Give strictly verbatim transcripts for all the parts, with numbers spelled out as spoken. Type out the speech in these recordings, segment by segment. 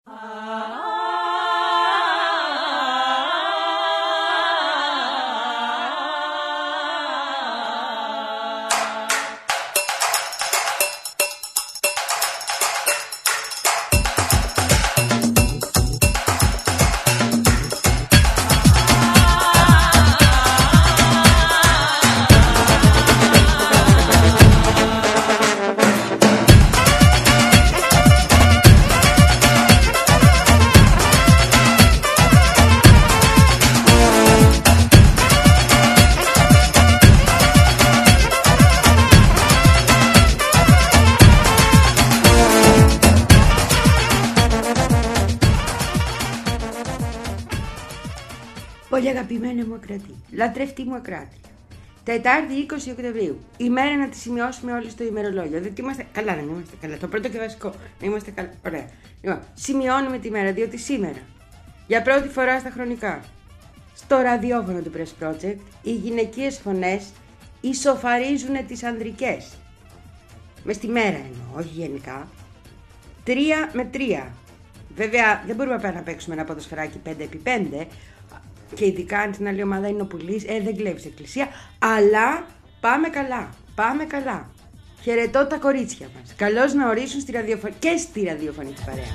Πολύ αγαπημένη μου ακροατή, λατρευτή μου ακροάτρια. Τετάρτη είκοσι Οκτωβρίου. Ημέρα να τη σημειώσουμε όλοι στο ημερολόγιο. Διότι είμαστε καλά, δεν είμαστε καλά. Το πρώτο και βασικό. Να είμαστε καλά. Ωραία. Λοιπόν, σημειώνουμε τη μέρα, διότι σήμερα, για πρώτη φορά στα χρονικά, στο ραδιόφωνο του Press Project, οι γυναικείες φωνές ισοφαρίζουν τις ανδρικές. Μες τη μέρα εννοώ, όχι γενικά. Τρία με τρία. Βέβαια, δεν μπορούμε να παίξουμε ένα ποδοσφαιράκι πέντε επί πέντε. Και ειδικά αν στην άλλη ομάδα είναι ο Πουλής, ε, δεν κλέβεις εκκλησία. Αλλά πάμε καλά, πάμε καλά. Χαιρετώ τα κορίτσια μας. Καλώς να ορίσουν στη ραδιοφωνη... και στη ραδιοφωνική παρέα.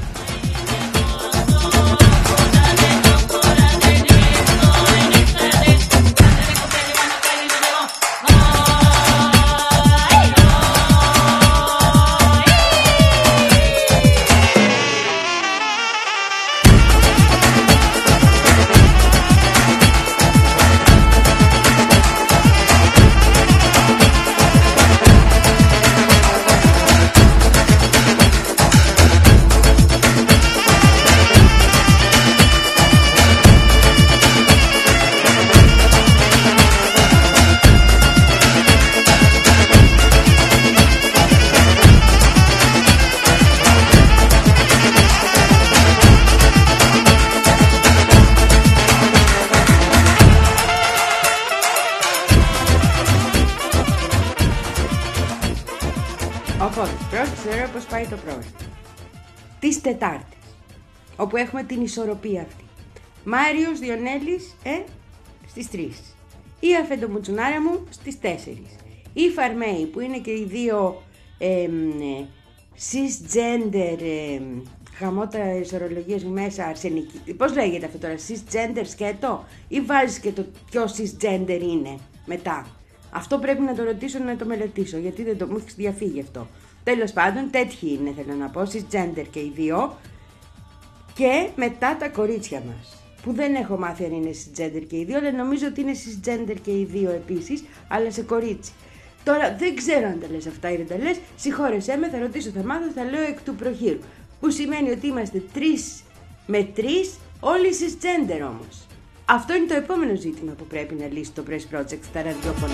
Οπότε, πρώτη θεωρώ πως πάει το πρόγραμμα. Τις Τετάρτες, όπου έχουμε την ισορροπία αυτή. Μάριος Διονέλης, ε, στις τρεις. Η Αφεντομουτσουνάρα μου στις τέσσερις. Η Φαρμέη, που είναι και οι δύο ε, ε, cisgender, ε, χαμότα ισορρολογίες μου μέσα, αρσενική. Πώς λέγεται αυτό τώρα, cisgender σκέτο, ή βάζεις και το ποιο cisgender είναι μετά. Αυτό πρέπει να το ρωτήσω, να το μελετήσω, γιατί δεν το μου έχει διαφύγει αυτό. Τέλος πάντων, τέτοιοι είναι, θέλω να πω, cisgender και οι δύο. Και μετά τα κορίτσια μας, που δεν έχω μάθει αν είναι cisgender και οι δύο, αλλά νομίζω ότι είναι cisgender και οι δύο επίσης, αλλά σε κορίτσι. Τώρα δεν ξέρω αν τα λες αυτά ή δεν τα λες, συγχώρεσέ με, θα ρωτήσω, θα μάθω, θα λέω εκ του προχείρου. Που σημαίνει ότι είμαστε τρεις με τρεις, όλοι cisgender όμως. Αυτό είναι το επόμενο ζήτημα που πρέπει να λύσει το Press Project στα ραδιόφωνα.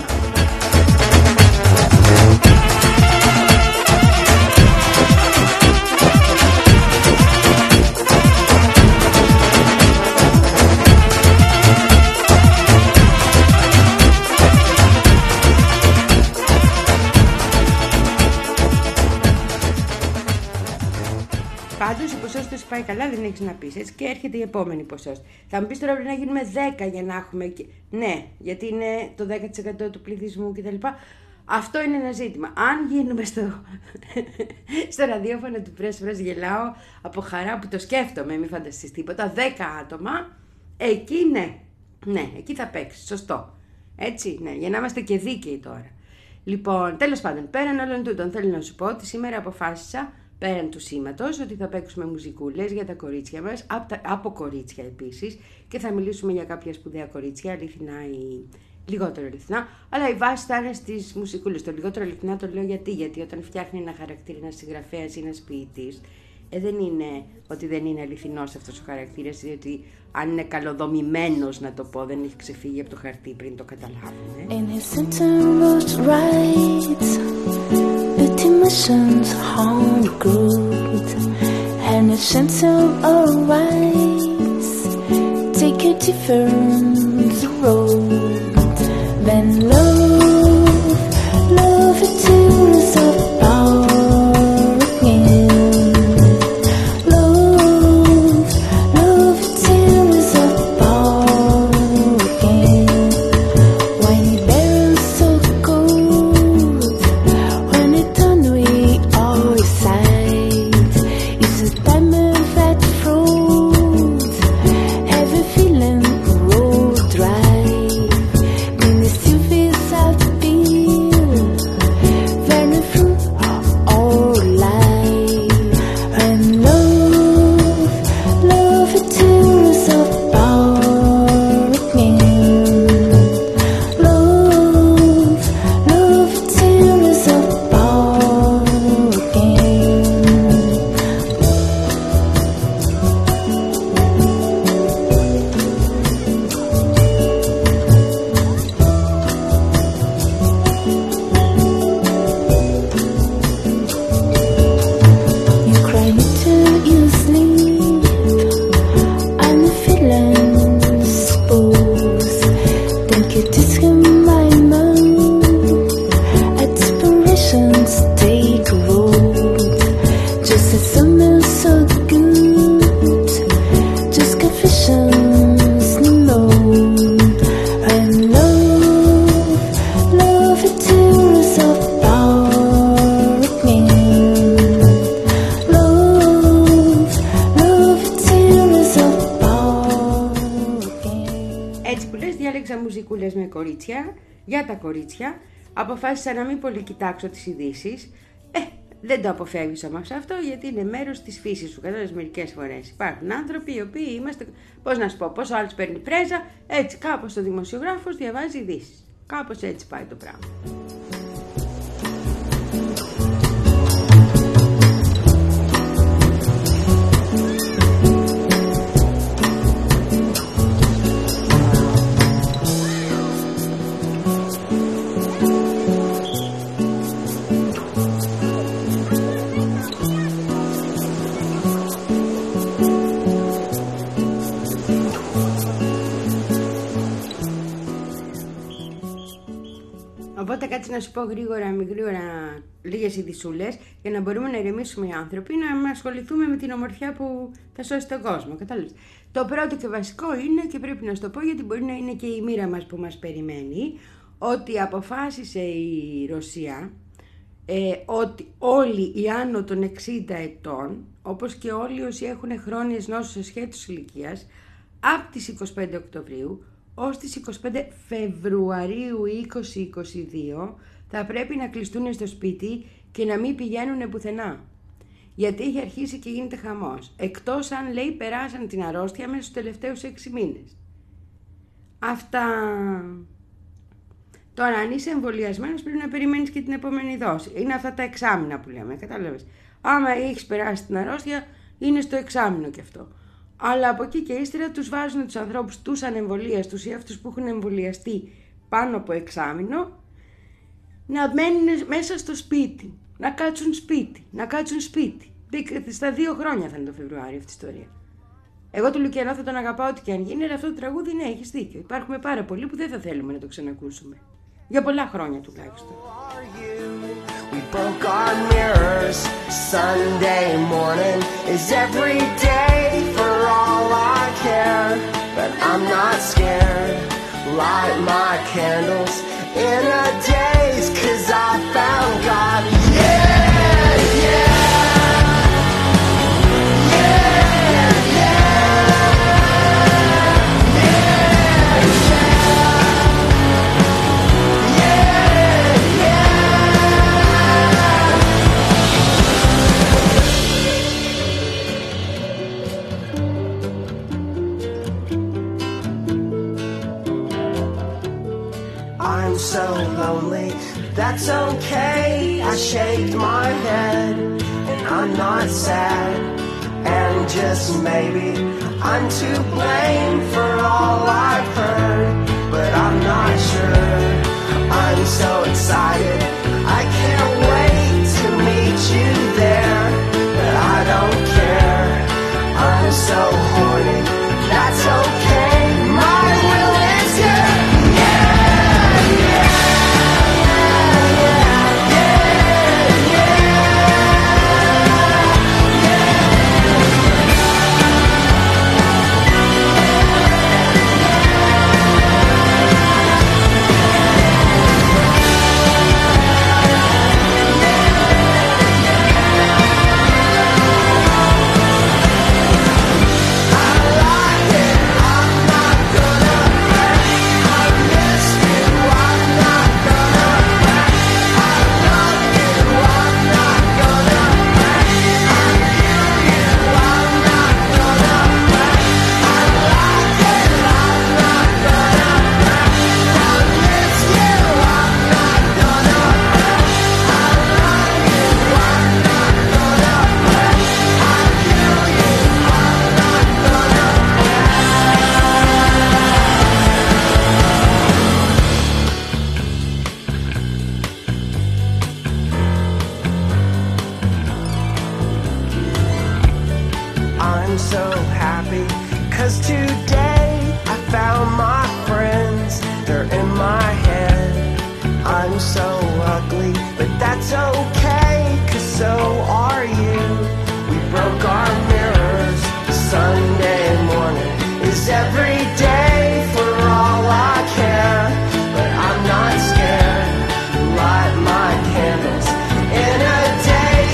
Πάντως η ποσότητα πάει καλά, δεν έχεις να πεις, έτσι, και έρχεται η επόμενη ποσότητα. Θα μου πεις τώρα πρέπει να γίνουμε δέκα για να έχουμε... Ναι, γιατί είναι το δέκα τοις εκατό του πληθυσμού κτλ. Αυτό είναι ένα ζήτημα. Αν γίνουμε στο, στο ραδιόφωνο του Press Press, γελάω από χαρά που το σκέφτομαι, μην φανταστείς τίποτα, δέκα άτομα, εκεί ναι, ναι, εκεί θα παίξει, σωστό. Έτσι, ναι, για να είμαστε και δίκαιοι τώρα. Λοιπόν, τέλος πάντων, πέραν όλων τούτων, θέλω να σου πω ότι σήμερα αποφάσισα, πέραν του σήματος, ότι θα παίξουμε μουζικούλες για τα κορίτσια μας, από, τα, από κορίτσια επίσης, και θα μιλήσουμε για κάποια σπουδαία κορίτσια, αληθινά ή λιγότερο αληθινά, αλλά η βάση θα είναι στις μουσικούλες. Το λιγότερο αληθινά το λέω γιατί, γιατί όταν φτιάχνει ένα χαρακτήρα, ένα συγγραφέας ή ένας ποιητής, ε, δεν είναι ότι δεν είναι αληθινός αυτός ο χαρακτήρας, διότι αν είναι καλοδομημένος, να το πω, δεν έχει ξεφύγει από το χαρτί πριν το καταλάβουν. In his center was right, with emissions on good, and his center of rights, take a different road. Then love, love it till it's about again. Love Επέλεξα μουσικούλες με κορίτσια, για τα κορίτσια. Αποφάσισα να μην πολύ κοιτάξω τις ειδήσεις. Ε, δεν το αποφεύγεις όμως αυτό, γιατί είναι μέρος της φύσης σου. Κατάλαβες, μερικές φορές υπάρχουν άνθρωποι οι οποίοι είμαστε, πώς να σου πω, πώς ο άλλος παίρνει πρέζα, έτσι κάπως ο δημοσιογράφος διαβάζει ειδήσεις. Κάπως έτσι πάει το πράγμα. Οπότε κάτσε να σου πω γρήγορα, μη γρήγορα λίγες ειδισούλες για να μπορούμε να ηρεμήσουμε οι άνθρωποι, να ασχοληθούμε με την ομορφιά που θα σώσει τον κόσμο. Κατάλαβες. Το πρώτο και βασικό είναι, και πρέπει να σου το πω γιατί μπορεί να είναι και η μοίρα μας που μας περιμένει, ότι αποφάσισε η Ρωσία ε, ότι όλοι οι άνω των εξήντα ετών, όπως και όλοι όσοι έχουν χρόνιες νόσους ασχέτως ηλικίας, από τις είκοσι πέντε Οκτωβρίου ως τις είκοσι πέντε Φεβρουαρίου είκοσι είκοσι δύο θα πρέπει να κλειστούν στο σπίτι και να μην πηγαίνουν πουθενά. Γιατί έχει αρχίσει και γίνεται χαμός. Εκτός αν, λέει, περάσαν την αρρώστια μέσα στους τελευταίους έξι μήνες. Αυτά. Τώρα, αν είσαι εμβολιασμένος, πρέπει να περιμένεις και την επόμενη δόση. Είναι αυτά τα εξάμηνα που λέμε, κατάλαβες. Άμα έχεις περάσει την αρρώστια, είναι στο εξάμηνο κι αυτό. Αλλά από εκεί και ύστερα τους βάζουν τους ανθρώπους, τους ανεμβολίαστους ή αυτούς που έχουν εμβολιαστεί πάνω από εξάμηνο, να μένουν μέσα στο σπίτι, να κάτσουν σπίτι, να κάτσουν σπίτι. Στα δύο χρόνια θα είναι το Φεβρουάριο αυτή η ιστορία. Εγώ του Λουκιανό θα τον αγαπάω ό,τι και αν γίνει, αλλά αυτό το τραγούδι, ναι, έχεις δίκιο. Υπάρχουμε πάρα πολλοί που δεν θα θέλουμε να το ξανακούσουμε. Για πολλά χρόνια τουλάχιστον. We broke our mirrors. Sunday morning is every day for all I care. But I'm not scared. Light my candles in a daze, 'cause I found God. Yeah, yeah. So lonely, that's okay. I shake my head and I'm not sad. And just maybe I'm to blame for all I've heard, but I'm not sure. I'm so excited, I can't wait to meet you there. But I don't care, I'm so horny, that's okay. My will is here.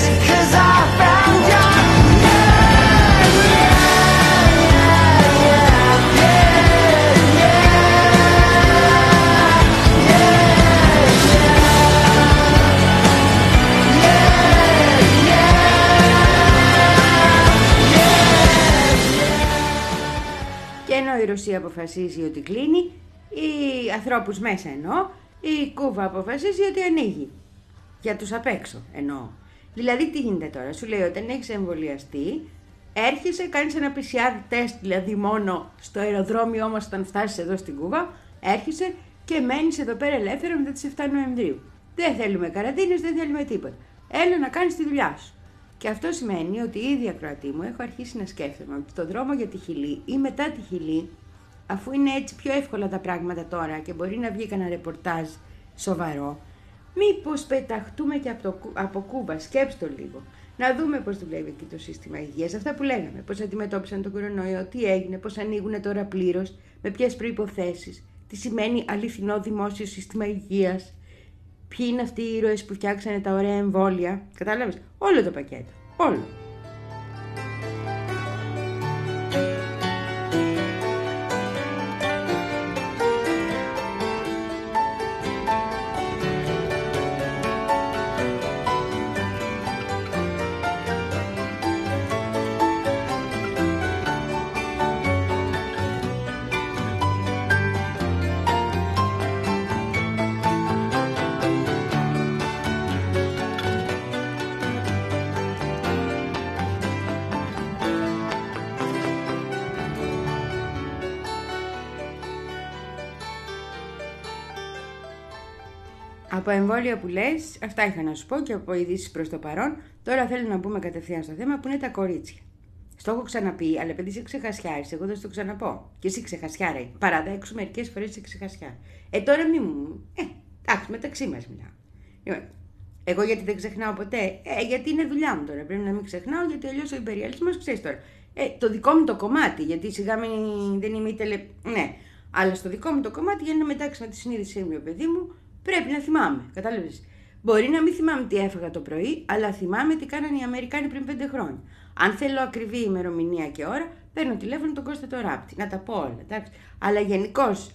Yeah. ενώ η Ρωσία αποφασίζει ότι κλείνει, οι ανθρώπους μέσα εννοώ, η Κούβα αποφασίζει ότι ανοίγει. Για τους απ' έξω εννοώ. Δηλαδή τι γίνεται τώρα, σου λέει όταν έχεις εμβολιαστεί, έρχεσαι, κάνεις ένα πι σι αρ τεστ, δηλαδή μόνο στο αεροδρόμιο όμως όταν φτάσεις εδώ στην Κούβα, έρχεσαι και μένεις εδώ πέρα ελεύθερα μετά τις επτά Νοεμβρίου. Δεν θέλουμε καραντίνες, δεν θέλουμε τίποτα. Έλα να κάνεις τη δουλειά σου. Και αυτό σημαίνει ότι ήδη ακροατή μου έχω αρχίσει να σκέφτομαι ότι το δρόμο για τη Χιλή ή μετά τη Χιλή, αφού είναι έτσι πιο εύκολα τα πράγματα τώρα και μπορεί να βγει κανένα ρεπορτάζ σοβαρό, μήπως πεταχτούμε και από, το, από Κούβα, σκέψτε το λίγο. Να δούμε πώς δουλεύει εκεί το σύστημα υγείας, αυτά που λέγαμε, πώς αντιμετώπισαν τον κορονοϊό, τι έγινε, πώς ανοίγουν τώρα πλήρως, με ποιες προϋποθέσεις, τι σημαίνει αληθινό δημόσιο σύστημα υγείας, ποιοι είναι αυτοί οι ήρωες που φτιάξανε τα ωραία εμβόλια, κατάλαβες, όλο το πακέτο, όλο. Από εμβόλια που λες, αυτά είχα να σου πω και από ειδήσεις προς το παρόν. Τώρα θέλω να μπούμε κατευθείαν στο θέμα που είναι τα κορίτσια. Στο έχω ξαναπεί, αλλά επειδή είσαι ξεχασιάρης, εγώ θα στο ξαναπώ. Και εσύ ξεχασιάρα, παραδέξου μερικές φορές είσαι ξεχασιάρα. Ε, τώρα μη μου. Ε, εντάξει, μεταξύ μας μιλάω. Εγώ γιατί δεν ξεχνάω ποτέ. Ε, γιατί είναι δουλειά μου τώρα. Πρέπει να μην ξεχνάω, γιατί αλλιώς ο υπεριαλισμός ξέρεις τώρα. Ε, το δικό μου το κομμάτι, γιατί σιγά μην, δεν είμαι τελε... Ναι, αλλά στο δικό μου το κομμάτι για να μετάξει με τη συνείδησή μου, παιδί μου. Πρέπει να θυμάμαι, κατάλαβες. Μπορεί να μην θυμάμαι τι έφαγα το πρωί, αλλά θυμάμαι τι κάνανε οι Αμερικάνοι πριν πέντε χρόνια. Αν θέλω ακριβή ημερομηνία και ώρα, παίρνω τηλέφωνο τον Κώστα το Ράπτη, να τα πω όλα, εντάξει. Αλλά γενικώς,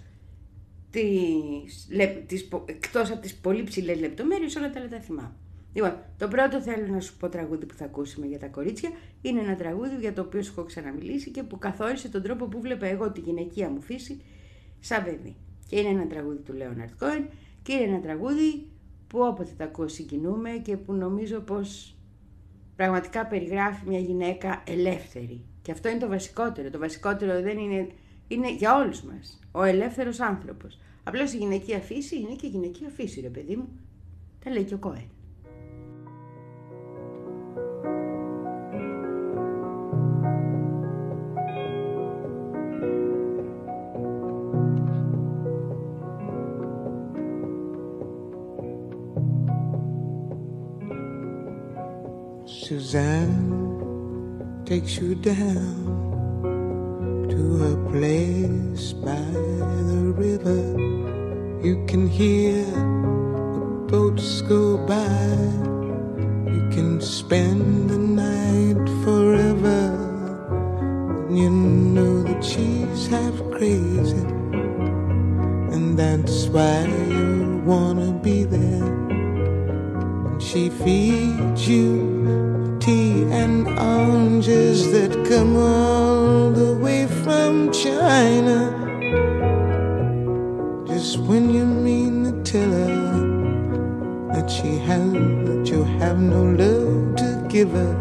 εκτός από τις πολύ ψηλές λεπτομέρειες, όλα τα άλλα τα θυμάμαι. Λοιπόν, το πρώτο θέλω να σου πω τραγούδι που θα ακούσουμε για τα κορίτσια. Είναι ένα τραγούδι για το οποίο σου έχω ξαναμιλήσει και που καθόρισε τον τρόπο που βλέπα εγώ τη γυναικεία μου φύση σαν παιδί. Και είναι ένα τραγούδι του Leonard Cohen. Και είναι ένα τραγούδι που όποτε τα ακούω συγκινούμε και που νομίζω πως πραγματικά περιγράφει μια γυναίκα ελεύθερη. Και αυτό είναι το βασικότερο. Το βασικότερο δεν είναι, είναι για όλους μας. Ο ελεύθερος άνθρωπος. Απλώς η γυναικεία φύση είναι και η γυναικεία φύση, ρε παιδί μου. Τα λέει και ο Κόεν. Suzanne takes you down to a place by the river. You can hear the boats go by. You can spend the night forever. And you know that she's half crazy, and that's why you wanna be there. And she feeds you tea and oranges that come all the way from China. Just when you mean to tell her that she has, that you have no love to give her,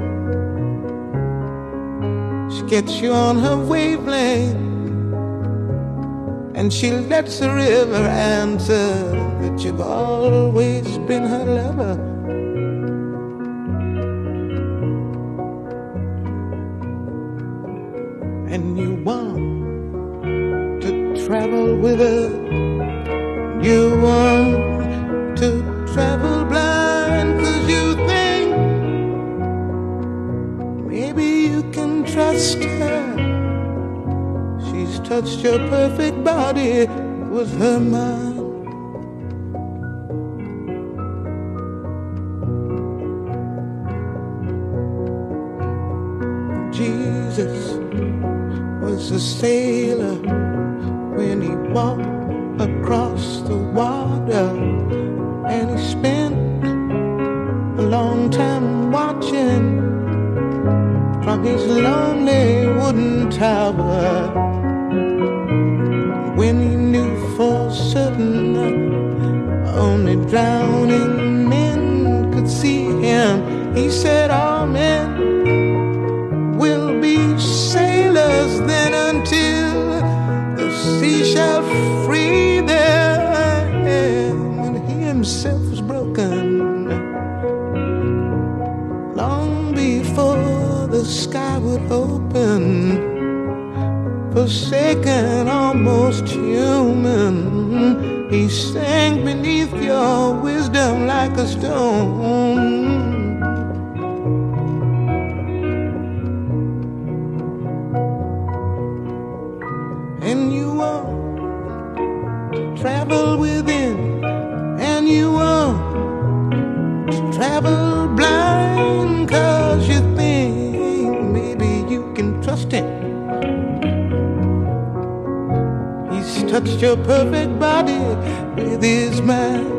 she gets you on her wavelength, and she lets the river answer that you've always been her lover. And you want to travel with her. You want to travel blind, 'cause you think maybe you can trust her. She's touched your perfect body with her mind. Jesus was a sailor when he walked across the water, and he spent a long time watching from his lonely wooden tower. open, forsaken, almost human. He sank beneath your wisdom like a stone. And you want to travel within, and you want to travel blind, 'cause you think maybe you can trust him. He's touched your perfect body with his mind.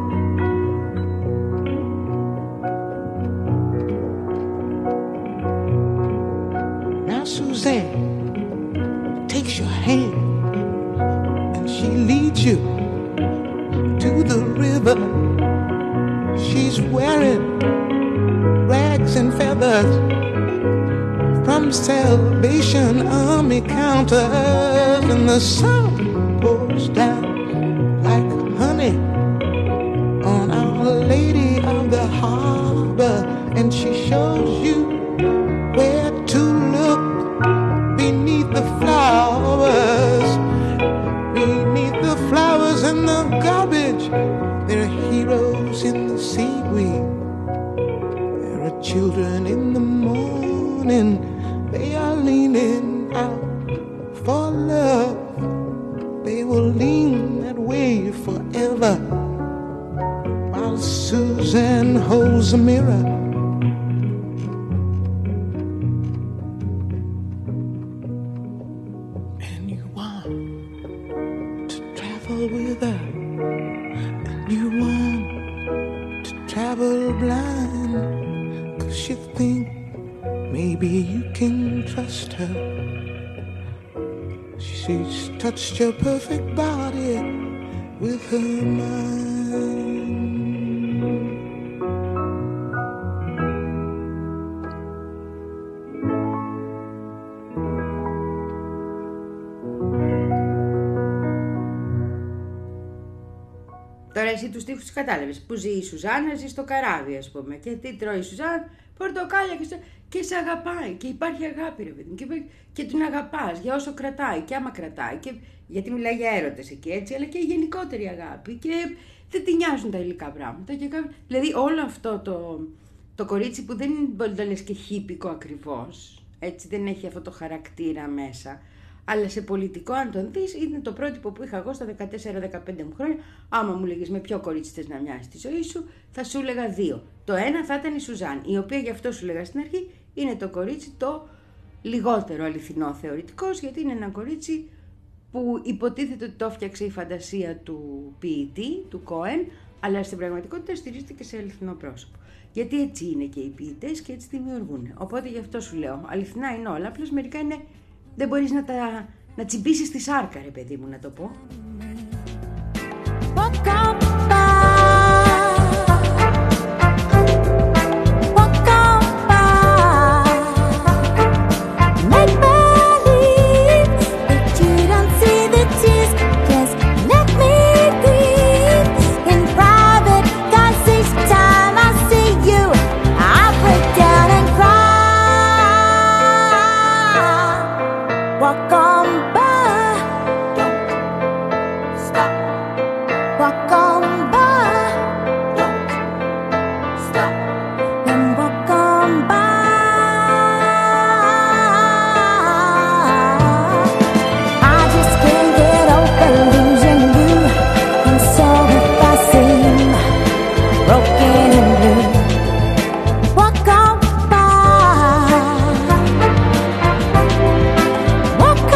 Now Suzanne takes your hand and she leads you to the river. She's wearing rags and feathers from Salvation Army counters, and the sun pours down like honey on Our Lady of the Harbor, and she shows you where to look beneath the flowers. Beneath the flowers and the garbage, there are heroes in the seaweed. There are children in the morning, they are leaning out for love. They will lean that way forever, while Suzanne holds a mirror. And you want to travel with her, and you want to travel blind, 'cause you think maybe you can trust her. She's touched your perfect body with her mind. Τώρα εσύ τους στίχους τους κατάλαβες. Που ζει η Σουζάννα, ζει στο καράβι, ας πούμε. Και τι τρώει η Σουζάννα, πορτοκάλια και, στο... και σε αγαπάει. Και υπάρχει αγάπη, ρε παιδί μου. Και, και την αγαπάς για όσο κρατάει. Και άμα κρατάει. Και... γιατί μιλάει για έρωτες εκεί, έτσι, αλλά και η γενικότερη αγάπη. Και δεν τη νοιάζουν τα υλικά πράγματα. Και... δηλαδή όλο αυτό το, το κορίτσι που δεν μπορεί να το λες και χίπικο ακριβώς. Έτσι, δεν έχει αυτό το χαρακτήρα μέσα. Αλλά σε πολιτικό, αν τον δεις, είναι το πρότυπο που είχα εγώ στα δεκατέσσερα δεκαπέντε μου χρόνια. Άμα μου λέγες με ποιο κορίτσι θες να μοιάσεις τη ζωή σου, θα σου έλεγα δύο. Το ένα θα ήταν η Σουζάν, η οποία γι' αυτό σου λέγα στην αρχή, είναι το κορίτσι το λιγότερο αληθινό θεωρητικός, γιατί είναι ένα κορίτσι που υποτίθεται ότι το έφτιαξε η φαντασία του ποιητή, του Κόεν, αλλά στην πραγματικότητα στηρίζεται και σε αληθινό πρόσωπο. Γιατί έτσι είναι και οι ποιητές και έτσι δημιουργούν. Οπότε γι' αυτό σου λέω, αληθινά είναι όλα, απλώς μερικά είναι. Δεν μπορείς να τα να τσιμπήσεις τη σάρκα, ρε παιδί μου, να το πω. Walk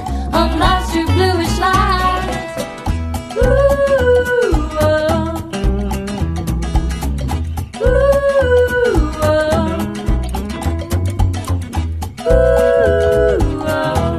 across your bluish light. Ooh, oh. Ooh, oh. Ooh, oh.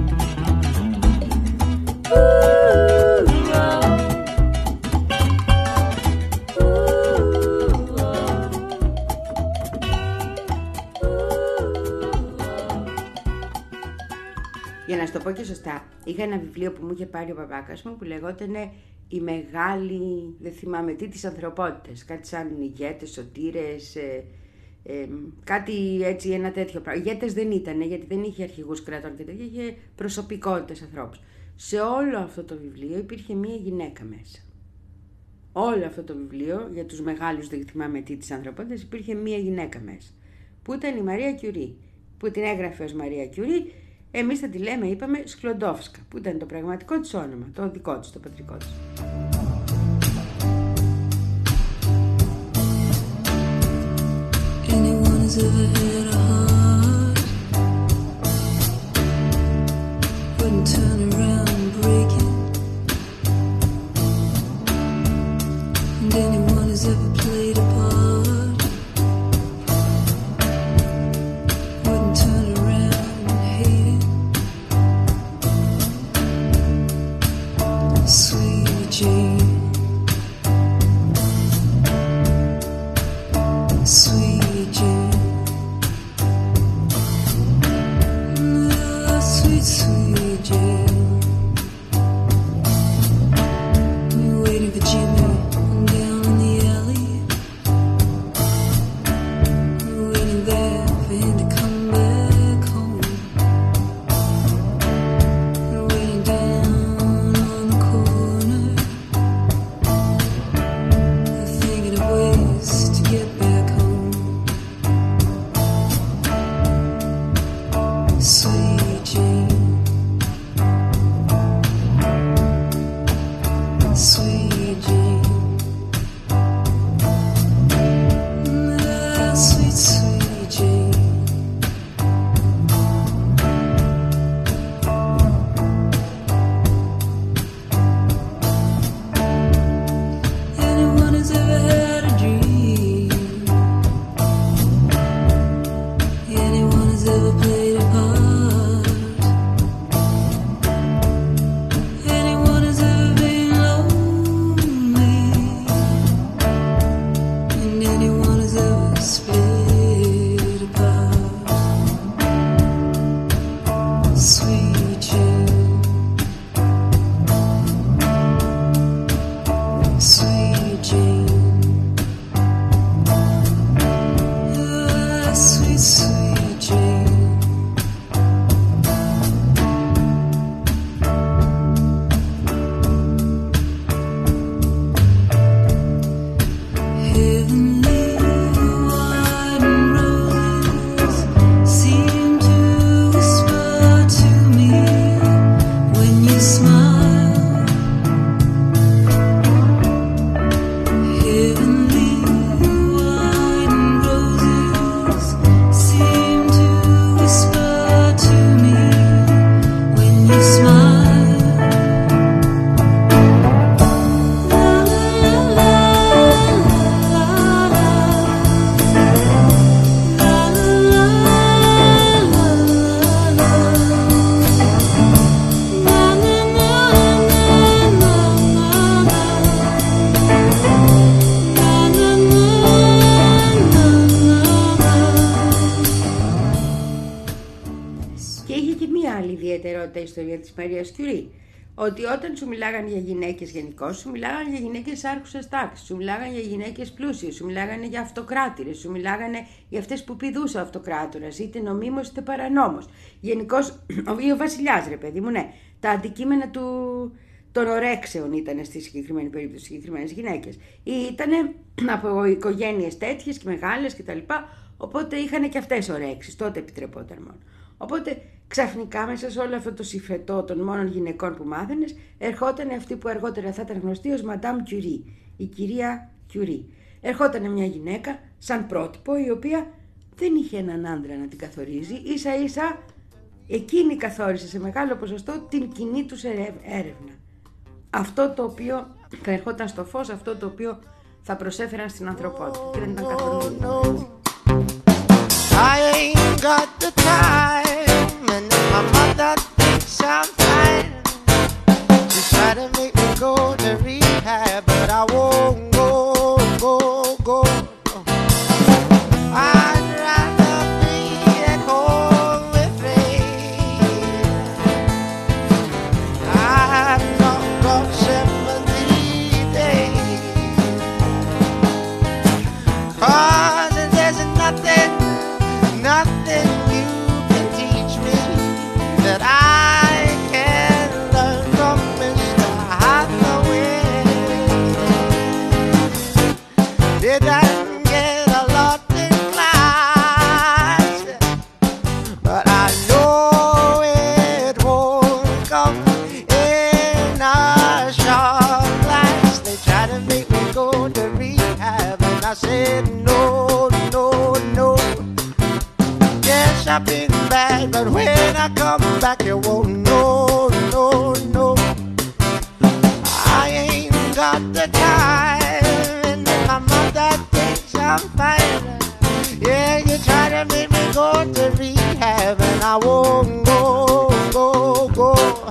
Για να σου το πω και σωστά, είχα ένα βιβλίο που μου είχε πάρει ο παπάκας μου που λεγότανε «Η μεγάλη, δεν θυμάμαι τι, της ανθρωπότητας». Κάτι σαν ηγέτες, σωτήρες, ε, ε, κάτι έτσι, ένα τέτοιο πράγμα. Ηγέτες δεν ήταν, γιατί δεν είχε αρχηγούς κρατών και τέτοια, είχε προσωπικότητες ανθρώπους. Σε όλο αυτό το βιβλίο υπήρχε μία γυναίκα μέσα. Όλο αυτό το βιβλίο, για τους μεγάλους, δεν θυμάμαι τι, της ανθρωπότητας, υπήρχε μία γυναίκα μέσα. Που ήταν η Μαρία Κιουρί, που την έγραφε ως Μαρία Κιουρί. Εμείς θα τη λέμε, είπαμε, Σκλοντόφσκα, που ήταν το πραγματικό της όνομα, το δικό της, το πατρικό της. Anyone who's ever had a heart wouldn't turn around and break it. And anyone who's ever played a part wouldn't turn around and hate it. Sweet Jane, sweet Jane. ιστορία της Μαρίας Κιουρί. Ότι όταν σου μιλάγανε για γυναίκες γενικώς, σου μιλάγανε για γυναίκες άρχουσας τάξης, σου μιλάγανε για γυναίκες πλούσιες, σου μιλάγανε για αυτοκράτηρες, σου μιλάγανε για αυτές που πηδούσε ο αυτοκράτορας, είτε νομίμως είτε παρανόμως. Γενικώς, ή ο βασιλιάς, ρε παιδί μου, ναι. Τα αντικείμενα του, των ορέξεων ήταν στη συγκεκριμένη περίπτωση, συγκεκριμένες γυναίκες. Ή ήταν από οικογένειες τέτοιες και μεγάλες κτλ. Οπότε είχαν και αυτές ορέξεις, τότε επιτρεπόταν μόνο. Οπότε ξαφνικά μέσα σε όλο αυτό το συμφετό των μόνων γυναικών που μάθαινες, ερχόταν αυτή που αργότερα θα ήταν γνωστή ως Madame Curie, η κυρία Curie. Ερχόταν μια γυναίκα σαν πρότυπο, η οποία δεν είχε έναν άντρα να την καθορίζει, ίσα ίσα εκείνη καθόρισε σε μεγάλο ποσοστό την κοινή τους έρευνα. Αυτό το οποίο θα ερχόταν στο φως, αυτό το οποίο θα προσέφεραν στην ανθρωπότητα και δεν ήταν καθόλου. I ain't got the time, and if my mother thinks I'm fine, she try to make me go to rehab, but I won't go, go, go. I'd rather be at home with me. I've not got seventy days, 'cause there's nothing Nothing you can teach me that I can learn from Mister Hathaway. Didn't get a lot in class, but I know it won't come in a short class. They try to make me go to rehab, and I said no, no, no. Yes, I've been bad, but when I come back, you won't know, no, no. I ain't got the time, and if my mother thinks I'm fine, yeah, you try to make me go to rehab, and I won't go, go, go.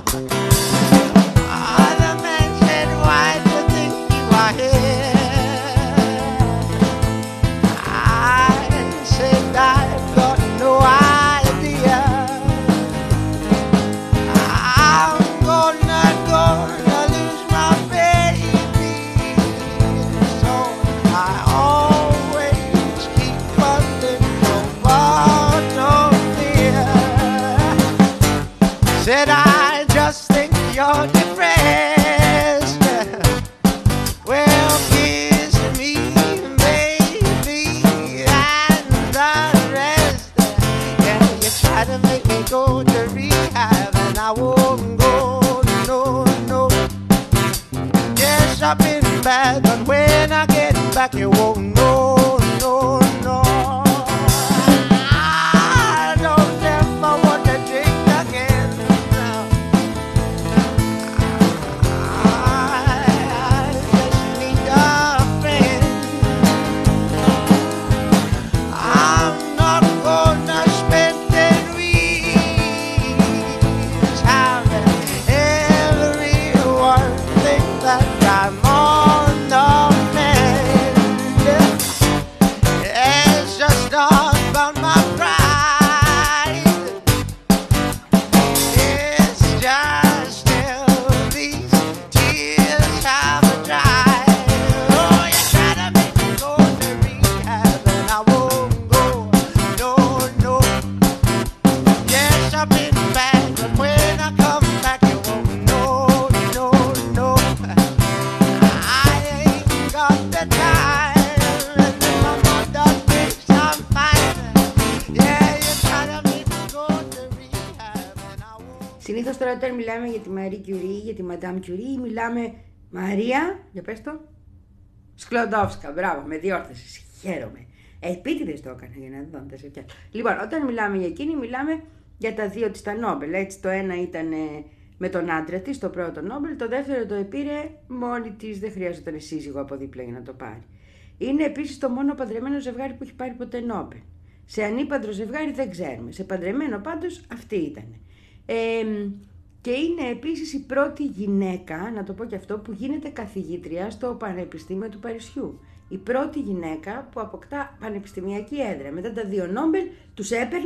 Other man said, why do you think you are here? I said, I've got no idea. I'm gonna, gonna lose my baby, so I always keep funding for bottom fear. Said I just think you're depressed. Well, kiss me, baby, and the rest. Yeah, you try to make me go to rehab, and I won't go, no, no. Yes, I've been bad, but when I get back, you won't know, no, no. I don't ever want to drink again. I just need a friend. I'm not gonna spend ten weeks having everyone think that I'm on the mend. It's just all about my pride. It's just till these tears have dried. Oh, you try to make me go to rehab, and I won't go, no, no. Yes, I've been bad, but when I come back, you won't know, no, no. I ain't got the time, and if my mother thinks I'm fine, yeah, you try to make me go to rehab, and I won't. Συνήθως τώρα όταν μιλάμε για τη Marie Curie, για τη Madame Curie, μιλάμε Μαρία, για πες το, Σκλοντόφσκα, μπράβο, με διόρθωσες, χαίρομαι. Επίτηδες το έκανα για να δω, δεν σε πιάσω. Λοιπόν, όταν μιλάμε για εκείνη, μιλάμε για τα δύο της τα Νόμπελ, έτσι, το ένα ήταν ε, με τον άντρα της, το πρώτο Νόμπελ, το δεύτερο το επήρε μόνη της, δεν χρειάζονταν σύζυγο από δίπλα για να το πάρει. Είναι επίσης το μόνο παντρεμένο ζευγάρι που έχει πάρει ποτέ Νόμπελ. Σε ανήπαντρο ζευγάρι δεν ξέρουμε, σε παντρεμένο πάντως αυτή ήταν. Ε, και είναι επίσης η πρώτη γυναίκα, να το πω και αυτό, που γίνεται καθηγήτρια στο Πανεπιστήμιο του Παρισιού. Η πρώτη γυναίκα που αποκτά πανεπιστημιακή έδρα. Μετά τα δύο Νόμπελ τους έπαιρνε.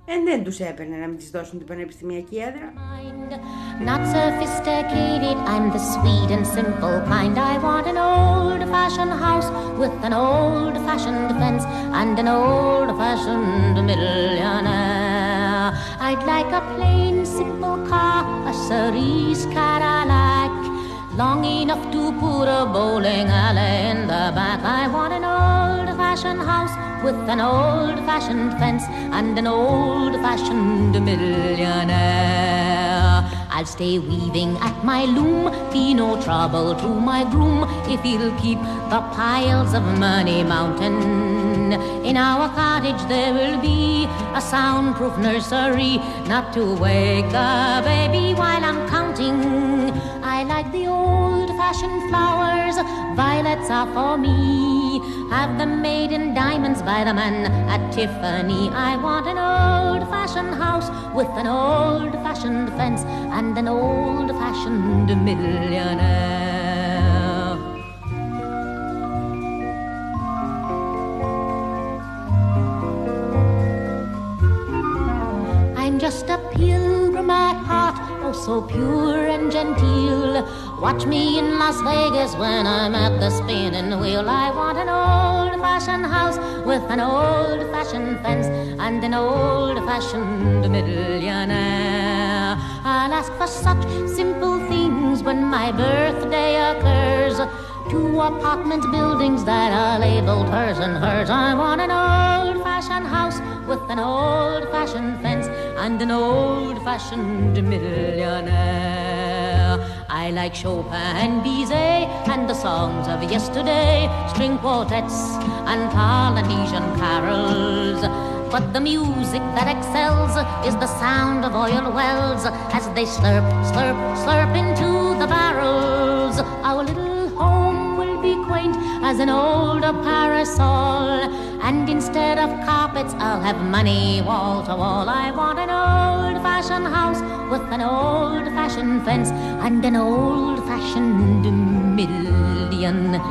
Εν δεν τους έπαιρνε να μην τις δώσουν την πανεπιστημιακή έδρα. Not sophisticated, I'm the sweet and simple kind. I want an old-fashioned house with an old-fashioned fence and an old-fashioned millionaire. I'd like a plain, simple car, a cerise Cadillac, long enough to put a bowling alley in the back. I want an old-fashioned house with an old-fashioned fence and an old-fashioned millionaire. I'll stay weaving at my loom, be no trouble to my groom if he'll keep the piles of money mountain. In our cottage there will be a soundproof nursery, not to wake the baby while I'm counting. I like the old-fashioned flowers, violets are for me. Have them made in diamonds by the man at Tiffany. I want an old-fashioned house with an old-fashioned fence and an old-fashioned millionaire. I'm just a pilgrim at heart, oh so pure and genteel. Watch me in Las Vegas when I'm at the spinning wheel. I want an old-fashioned house with an old-fashioned fence and an old-fashioned millionaire. I'll ask for such simple things when my birthday occurs. Two apartment buildings that are labeled hers and hers. I want an old-fashioned house with an old-fashioned fence and an old-fashioned millionaire. I like Chopin and Bizet and the songs of yesterday, string quartets and Polynesian carols. But the music that excels is the sound of oil wells as they slurp, slurp, slurp into the barrels. Our little home will be quaint as an old parasol, and instead of carpets I'll have money wall to wall. I want an old-fashioned house with an old-fashioned fence and an old-fashioned millionaire.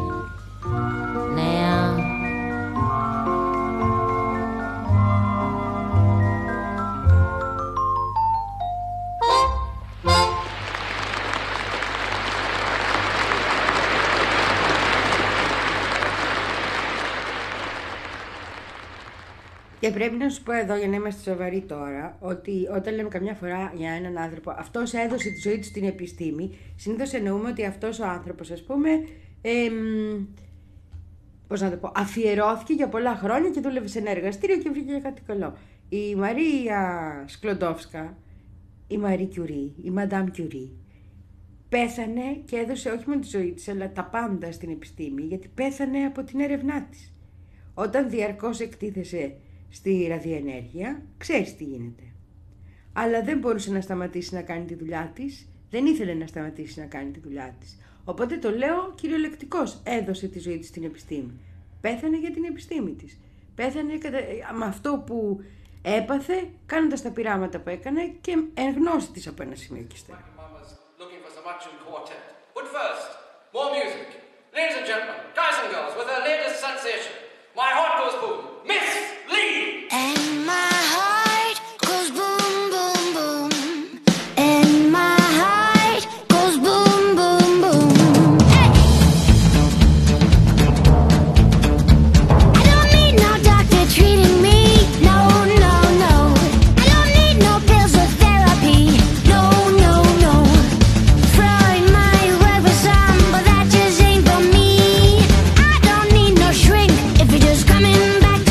Και πρέπει να σου πω εδώ, για να είμαστε σοβαροί τώρα, ότι όταν λέμε καμιά φορά για έναν άνθρωπο, αυτός έδωσε τη ζωή του στην επιστήμη, συνήθως εννοούμε ότι αυτός ο άνθρωπος, ας πούμε, εμ, πώς να το πω, αφιερώθηκε για πολλά χρόνια και δούλευε σε ένα εργαστήριο και βρήκε κάτι καλό. Η Μαρία Σκλοντόφσκα, η Μαρί Κιουρί, η Μαντάμ Κιουρί, πέθανε και έδωσε όχι μόνο τη ζωή της, αλλά τα πάντα στην επιστήμη, γιατί πέθανε από την έρευνά της. Όταν διαρκώς εκτίθεσε στη ραδιενέργεια, ξέρεις τι γίνεται. Αλλά δεν μπορούσε να σταματήσει να κάνει τη δουλειά της, δεν ήθελε να σταματήσει να κάνει τη δουλειά της. Οπότε το λέω κυριολεκτικώς, έδωσε τη ζωή της στην επιστήμη. Πέθανε για την επιστήμη της. Πέθανε κατα... με αυτό που έπαθε, κάνοντας τα πειράματα που έκανε και εν γνώση της από ένα σημείο και ύστερα. My heart goes boom. Miss Lee! And my heart goes boom, boom, boom. And my heart goes boom, boom, boom. Hey! I don't need no doctor treating me. No, no, no. I don't need no pills or therapy. No, no, no. Freud might work for some, but that just ain't for me. I don't need no shrink if you're just coming back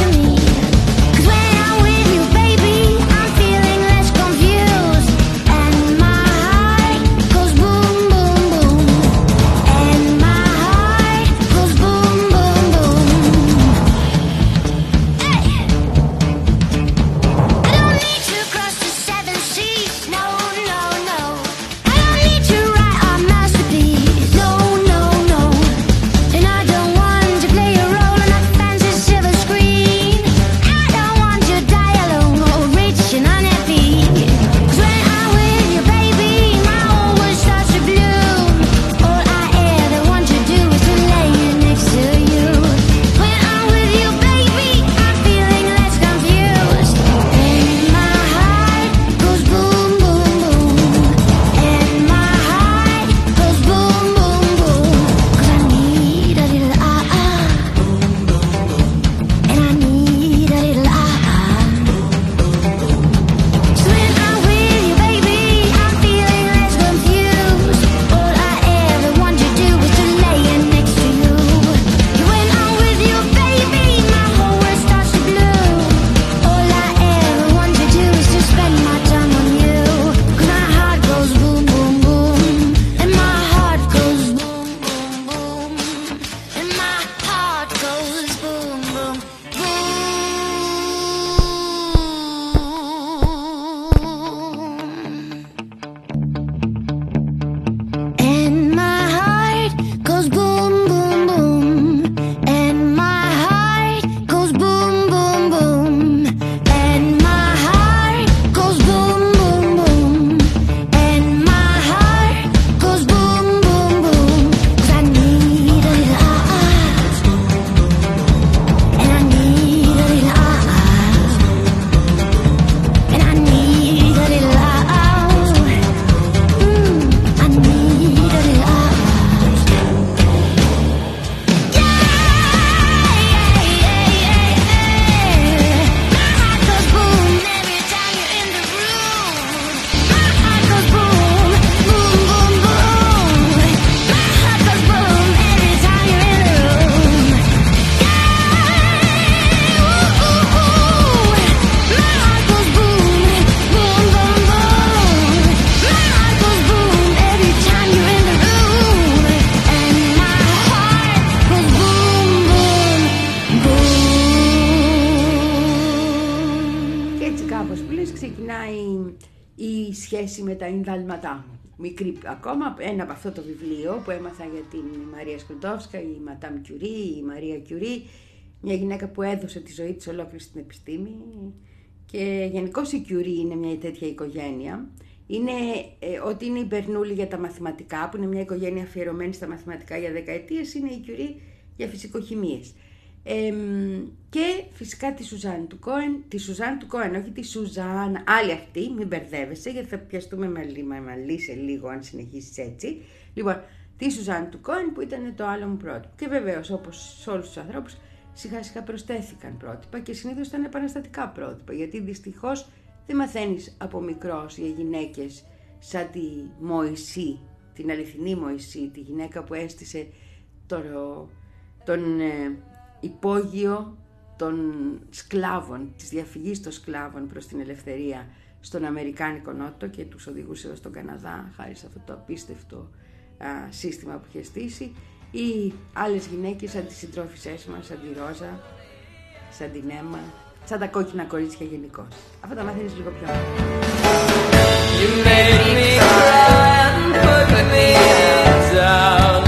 η σχέση με τα ενδάλματά μου. Μικρή ακόμα, ένα από αυτό το βιβλίο που έμαθα για την Μαρία Σκροντόφσκα, η Ματάμ Κιουρί, η Μαρία Κιουρί, μια γυναίκα που έδωσε τη ζωή της ολόκληρη στην επιστήμη. Και γενικώς η Κιουρί είναι μια τέτοια οικογένεια. Είναι ε, ότι είναι η Μπερνούλη για τα μαθηματικά, που είναι μια οικογένεια αφιερωμένη στα μαθηματικά για δεκαετίες, είναι η Κιουρί για φυσικοχημίες. Ε, και φυσικά τη Σουζάν του Κόεν, τη Σουζάν του Κόεν, όχι τη Σουζάν, άλλη αυτή, μην μπερδεύεσαι, γιατί θα πιαστούμε μαλλί σε λίγο αν συνεχίσεις έτσι. Λοιπόν, τη Σουζάν του Κόεν που ήταν το άλλο μου πρότυπο. Και βεβαίως, όπως σε όλους τους ανθρώπους, σιγά σιγά προσθέθηκαν πρότυπα και συνήθως ήταν επαναστατικά πρότυπα, γιατί δυστυχώς δεν μαθαίνεις από μικρός για γυναίκες σαν τη Μωυσή, την αληθινή Μωυσή, τη γυναίκα που έστησε το, τον ε, υπόγειο των σκλάβων, της διαφυγής των σκλάβων προς την ελευθερία στον Αμερικάνικο Νότο και τους οδηγούσε εδώ στον Καναδά χάρη σε αυτό το απίστευτο α, σύστημα που είχε στήσει, ή άλλες γυναίκες σαν τις συντρόφισσές μας, σαν τη Ρόζα, σαν την Έμα, σαν τα κόκκινα κορίτσια γενικώς. Αυτά τα μαθαίνεις λίγο πιο You made me cry and put me down.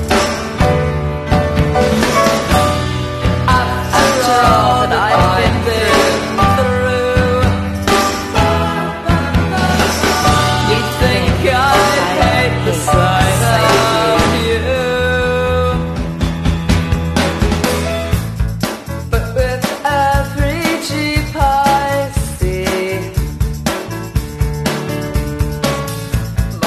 After all that I've been through, you think I hate the sight of you, but with every Jeep I see,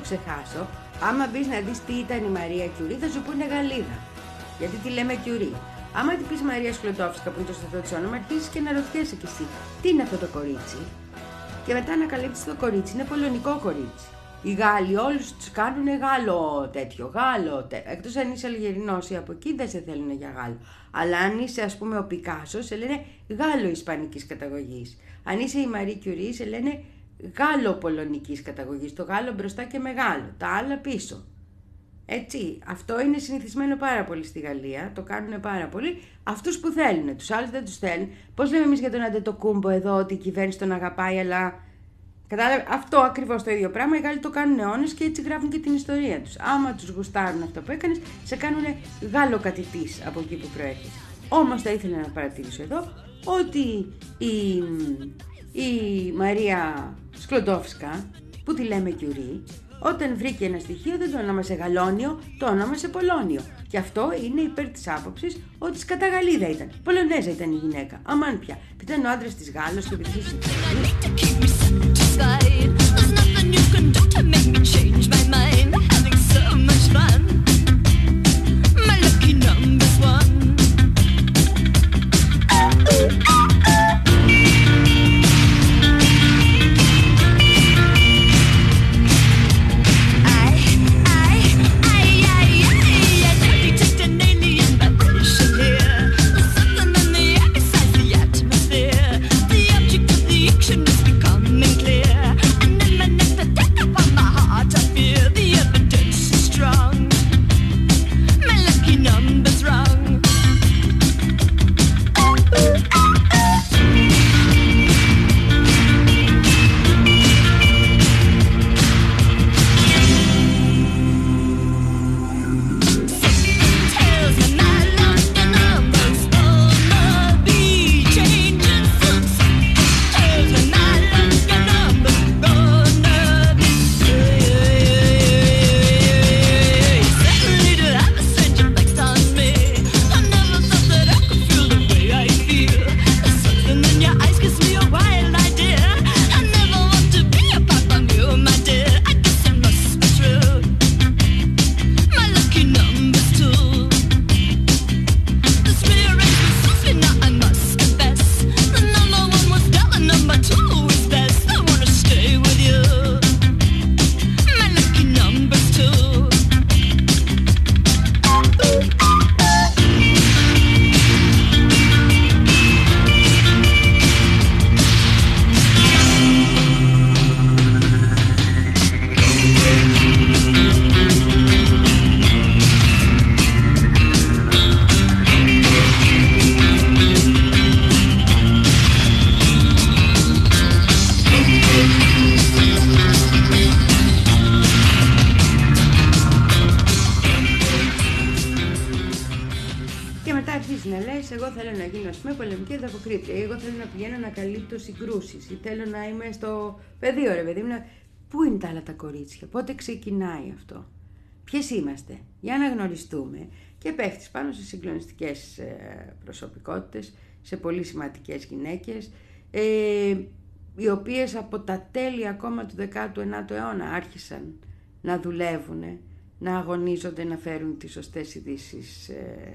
ξεχάσω. Άμα μπεις να δεις τι ήταν η Μαρία Κιουρί, θα σου πούνε Γαλλίδα. Γιατί τη λέμε Κιουρί. Άμα τη πεις Μαρία Σκλοντόφσκα, που είναι το σωστό της όνομα, αρχίζεις και να ρωτιέσαι κι εσύ τι είναι αυτό το κορίτσι. Και μετά ανακαλύπτεις το κορίτσι είναι πολωνικό κορίτσι. Οι Γάλλοι όλους τους κάνουν Γάλλο τέτοιο, Γάλλο τέτοιο. Εκτός αν είσαι Αλγερινός ή από εκεί δεν σε θέλουν για Γάλλο. Αλλά αν είσαι ας πούμε ο Πικάσο, σε λένε Γάλλο-Ισπανικής καταγωγής. Αν είσαι η Μαρή Κιουρί, σε λένε Γάλλο-Πολωνικής καταγωγής. Το Γάλλο μπροστά και μεγάλο, τα άλλα πίσω. Έτσι, αυτό είναι συνηθισμένο πάρα πολύ στη Γαλλία, το κάνουν πάρα πολύ. Αυτούς που θέλουν, τους άλλους δεν τους θέλουν. Πώς λέμε εμείς για τον Αντετοκούμπο εδώ, ότι η κυβέρνηση τον αγαπάει, αλλά κατάλαβε, αυτό ακριβώς το ίδιο πράγμα. Οι Γάλλοι το κάνουν αιώνες και έτσι γράφουν και την ιστορία τους. Άμα τους γουστάρουν αυτό που έκανες, σε κάνουν Γάλλο κατητής από εκεί που προέρχεσαι. Όμως θα ήθελα να παρατηρήσω εδώ ότι η, η Μαρία Σκλοντόφσκα, που τη λέμε Κιουρί, όταν βρήκε ένα στοιχείο δεν το ονόμασε Γαλόνιο, το ονόμασε Πολώνιο. Και αυτό είναι υπέρ της άποψης ότι σκατά Γαλλίδα ήταν. Πολωνέζα ήταν η γυναίκα. Αμάν πια. Ήταν ο άντρας της Γάλλος και επειδή εγώ θέλω να γίνω, ας πούμε, πολεμική ανταποκρίτρια. Εγώ θέλω να πηγαίνω να καλύπτω συγκρούσεις. Ή θέλω να είμαι στο πεδίο, ρε παιδί μου. Να... Πού είναι τα άλλα τα κορίτσια, πότε ξεκινάει αυτό, ποιες είμαστε, για να γνωριστούμε. Και πέφτεις πάνω σε συγκλονιστικές προσωπικότητες, σε πολύ σημαντικές γυναίκες, ε, οι οποίες από τα τέλη ακόμα του δέκατου ένατου αιώνα άρχισαν να δουλεύουν, να αγωνίζονται, να φέρουν τις σωστές ειδήσεις ε,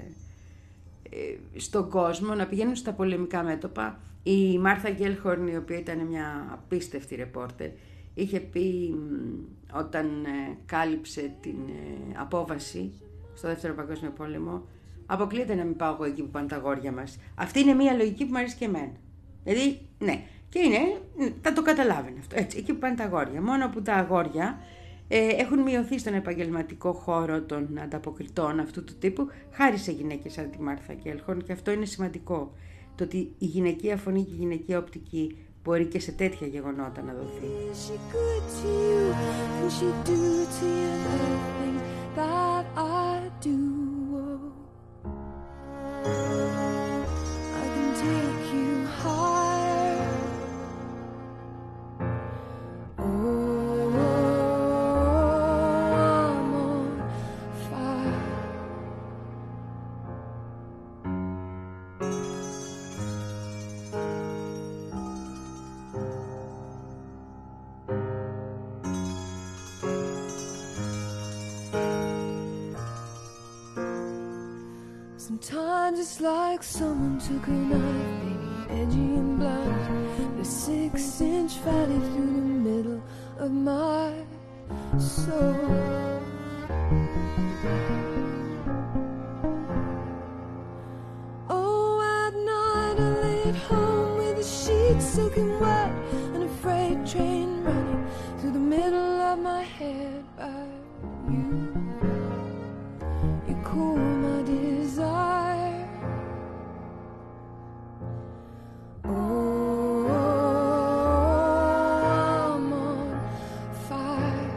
ε, στον κόσμο, να πηγαίνουν στα πολεμικά μέτωπα. Η Μάρθα Γκέλχορν, η οποία ήταν μια απίστευτη ρεπόρτερ, είχε πει όταν ε, κάλυψε την ε, απόβαση στο Δεύτερο Παγκόσμιο Πόλεμο, αποκλείεται να μην πάω εγώ εκεί που πάνε τα αγόρια μας. Αυτή είναι μια λογική που μου αρέσει και εμένα. Δηλαδή, ναι, και είναι, θα το καταλάβαινε αυτό, έτσι, εκεί που πάνε τα αγόρια. Μόνο που τα αγόρια ε, έχουν μειωθεί στον επαγγελματικό χώρο των ανταποκριτών αυτού του τύπου, χάρη σε γυναίκες σαν τη Μάρθα Γκέλχορν, και αυτό είναι σημαντικό. Το ότι η γυναικεία φωνή και η γυναικεία οπτική μπορεί και σε τέτοια γεγονότα να δοθεί. Sometimes it's like someone took a knife, baby, edgy and blunt, a six-inch valley through the middle of my soul. Oh, at night I lay at home with the sheets soaking wet, and a freight train running through the middle of my head. By you, you cool my desire. Oh, I'm on fire.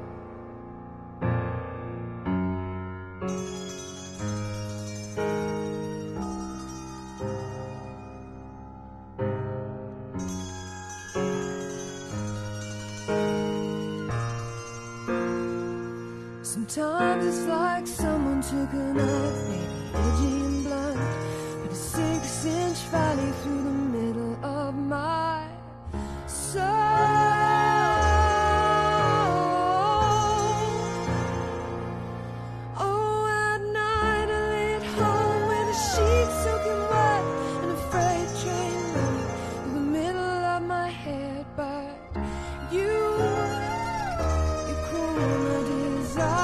Sometimes it's like someone took a knife, baby, edgy and blunt, with a six-inch valley through the middle of my soul. Oh, at night I lay at home with the sheets soaking wet, and a freight train running through the middle of my head. But you, you cool my desire.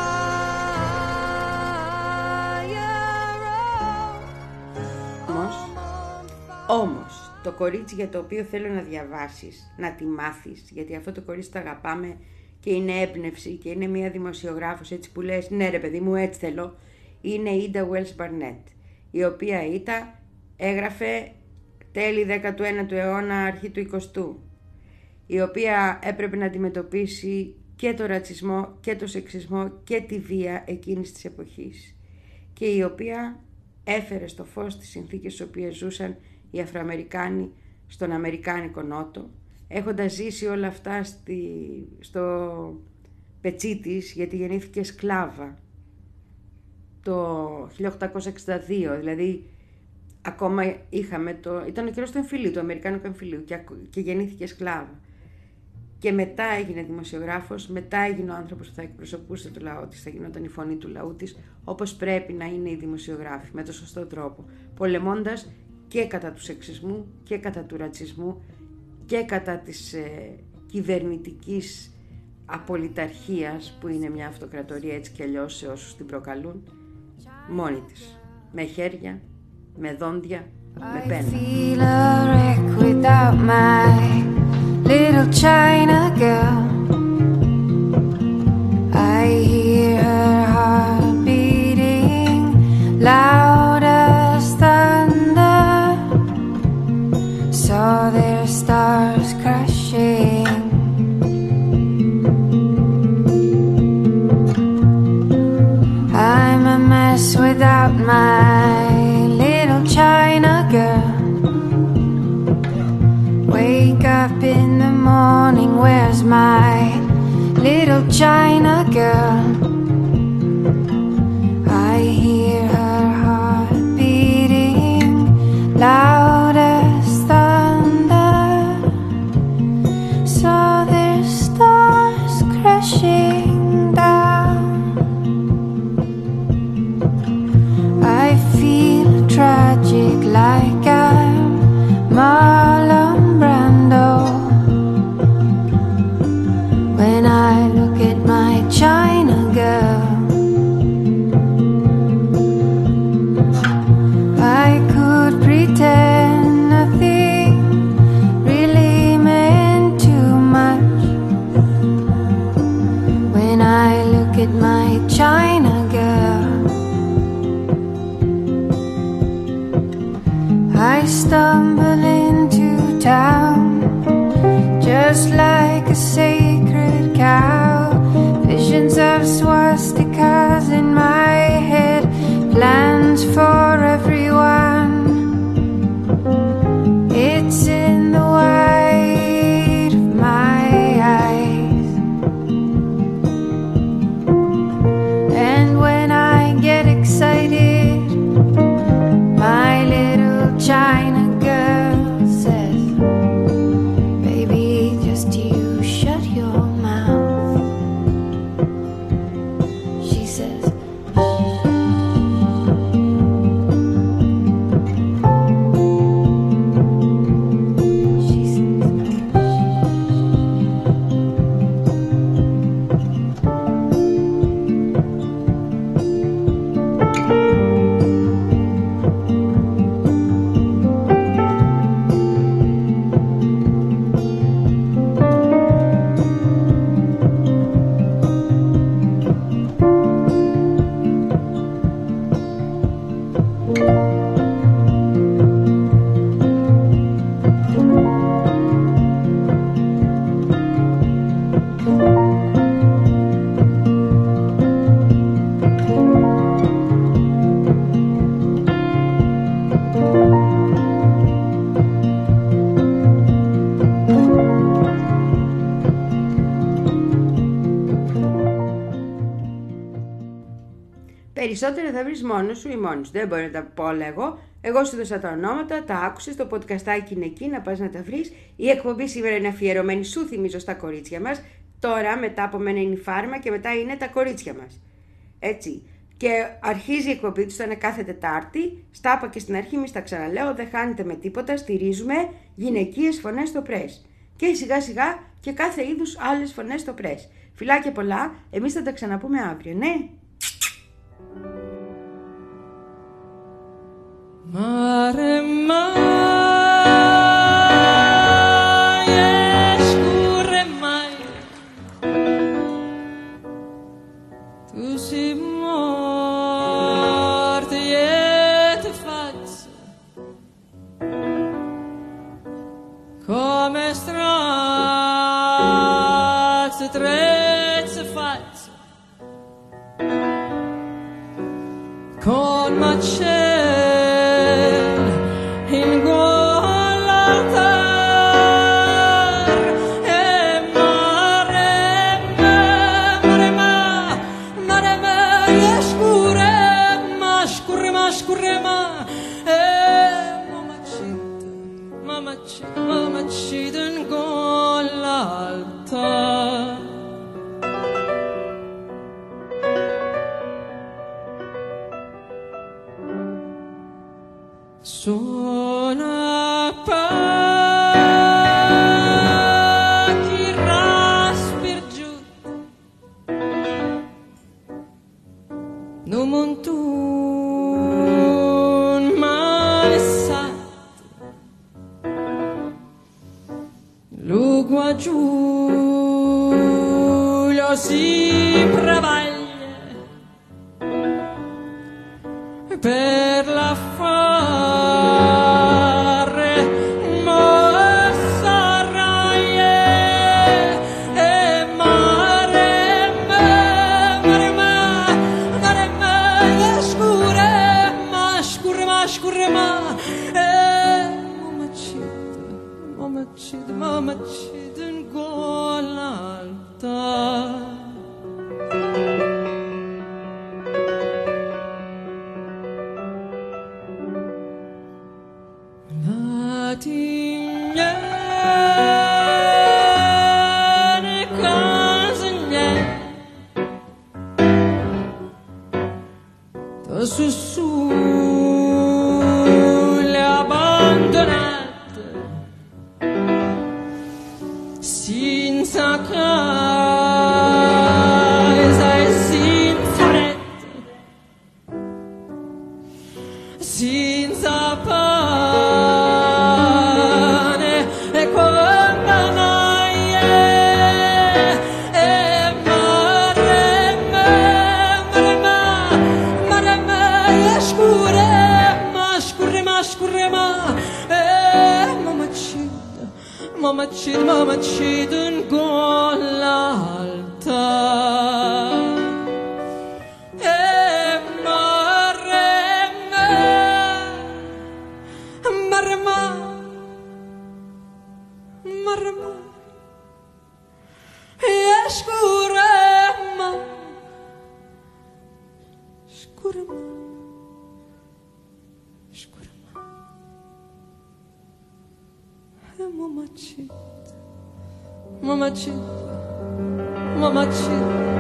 Όμως, το κορίτσι για το οποίο θέλω να διαβάσεις, να τη μάθεις, γιατί αυτό το κορίτσι το αγαπάμε και είναι έμπνευση και είναι μια δημοσιογράφος έτσι που λες, ναι ρε παιδί μου έτσι θέλω, είναι η Ida Wells Barnett, η οποία Ida έγραφε τέλη δέκατου ένατου αιώνα, αρχή του εικοστού, η οποία έπρεπε να αντιμετωπίσει και το ρατσισμό και το σεξισμό και τη βία εκείνης της εποχής, και η οποία έφερε στο φως τις συνθήκες στις οποίες ζούσαν οι Αφροαμερικάνοι στον Αμερικάνικο Νότο, έχοντας ζήσει όλα αυτά στη, στο πετσί της, γιατί γεννήθηκε σκλάβα το χίλια οκτακόσια εξήντα δύο, δηλαδή ακόμα είχαμε το, ήταν ο καιρός του εμφυλίου, του Αμερικάνικου εμφυλίου, και, και γεννήθηκε σκλάβα. Και μετά έγινε δημοσιογράφος, μετά έγινε ο άνθρωπος που θα εκπροσωπούσε το λαό της, θα γινόταν η φωνή του λαού της, όπως πρέπει να είναι οι δημοσιογράφοι, με το σωστό τρόπο, πολεμώντας και κατά του σεξισμού και κατά του ρατσισμού και κατά της ε, κυβερνητικής απολυταρχίας που είναι μια αυτοκρατορία έτσι κι αλλιώς σε όσους την προκαλούν, μόνη της, με χέρια, με δόντια, με πένα. I feel a wreck without my little China girl. I hear her heart beating loud as thunder. Saw their stars crashing. I'm a mess without my little China girl. Wake up in the morning, where's my little China girl? I hear her heart beating loud as thunder. Saw their stars crashing down. I feel tragic, like I'm Marlon Brando when I look at my China girl. I could pretend nothing really meant too much when I look at my China girl. I stumble into town just like a sacred cow. Visions of swastikas in my head, plans for everyone. It's in the white of my eyes. And when I get excited, my little China girl says, baby, just you shut your mouth. περισσότερα θα βρεις μόνος σου ή μόνος. Δεν μπορεί να τα πω όλα εγώ. Εγώ σου δώσα τα ονόματα, τα άκουσες, το podcastάκι είναι εκεί, να πας να τα βρεις. Η εκπομπή σήμερα είναι αφιερωμένη, σου θυμίζω, στα κορίτσια μας. Τώρα μετά από μένα είναι η Φάρμα και μετά είναι τα κορίτσια μας. Έτσι. Και αρχίζει η εκπομπή του, θα είναι κάθε Τετάρτη. Στα είπα και στην αρχή, μη στα ξαναλέω, δεν χάνετε με τίποτα. Στηρίζουμε γυναικείες φωνές στο πρες. Και σιγά σιγά και κάθε είδους άλλες φωνές στο πρες. Φιλάκια πολλά, εμείς θα τα ξαναπούμε αύριο, ναι. Mare mai scurre mai tu sei morto e ti faccio come strazze trezze faccio con macello in gola al tar e mare me, mare ma, mare me, e scure ma, scurre ma, scurre ma, e mamma cita, mamma cita, mamma cita in gola al tar. Sono pacchi raspirgiuti no montun malessato l'ugua Giulio si pravaglia per la fare mossa raie e mare me, mare ma, mare me, e scure ma, scure ma, scure ma, e mamma cita, mamma cita, mamma cita in gola alta. Tignane casagne su sulle abbandonate senza casa e senza rete senza pane e compagnie e mare me, mare ma, mare me, e scure ma, scure ma, scure ma, e mamma cida, mamma cida, mamma cida in gola alta. Mama cita, mama cita, mama cita.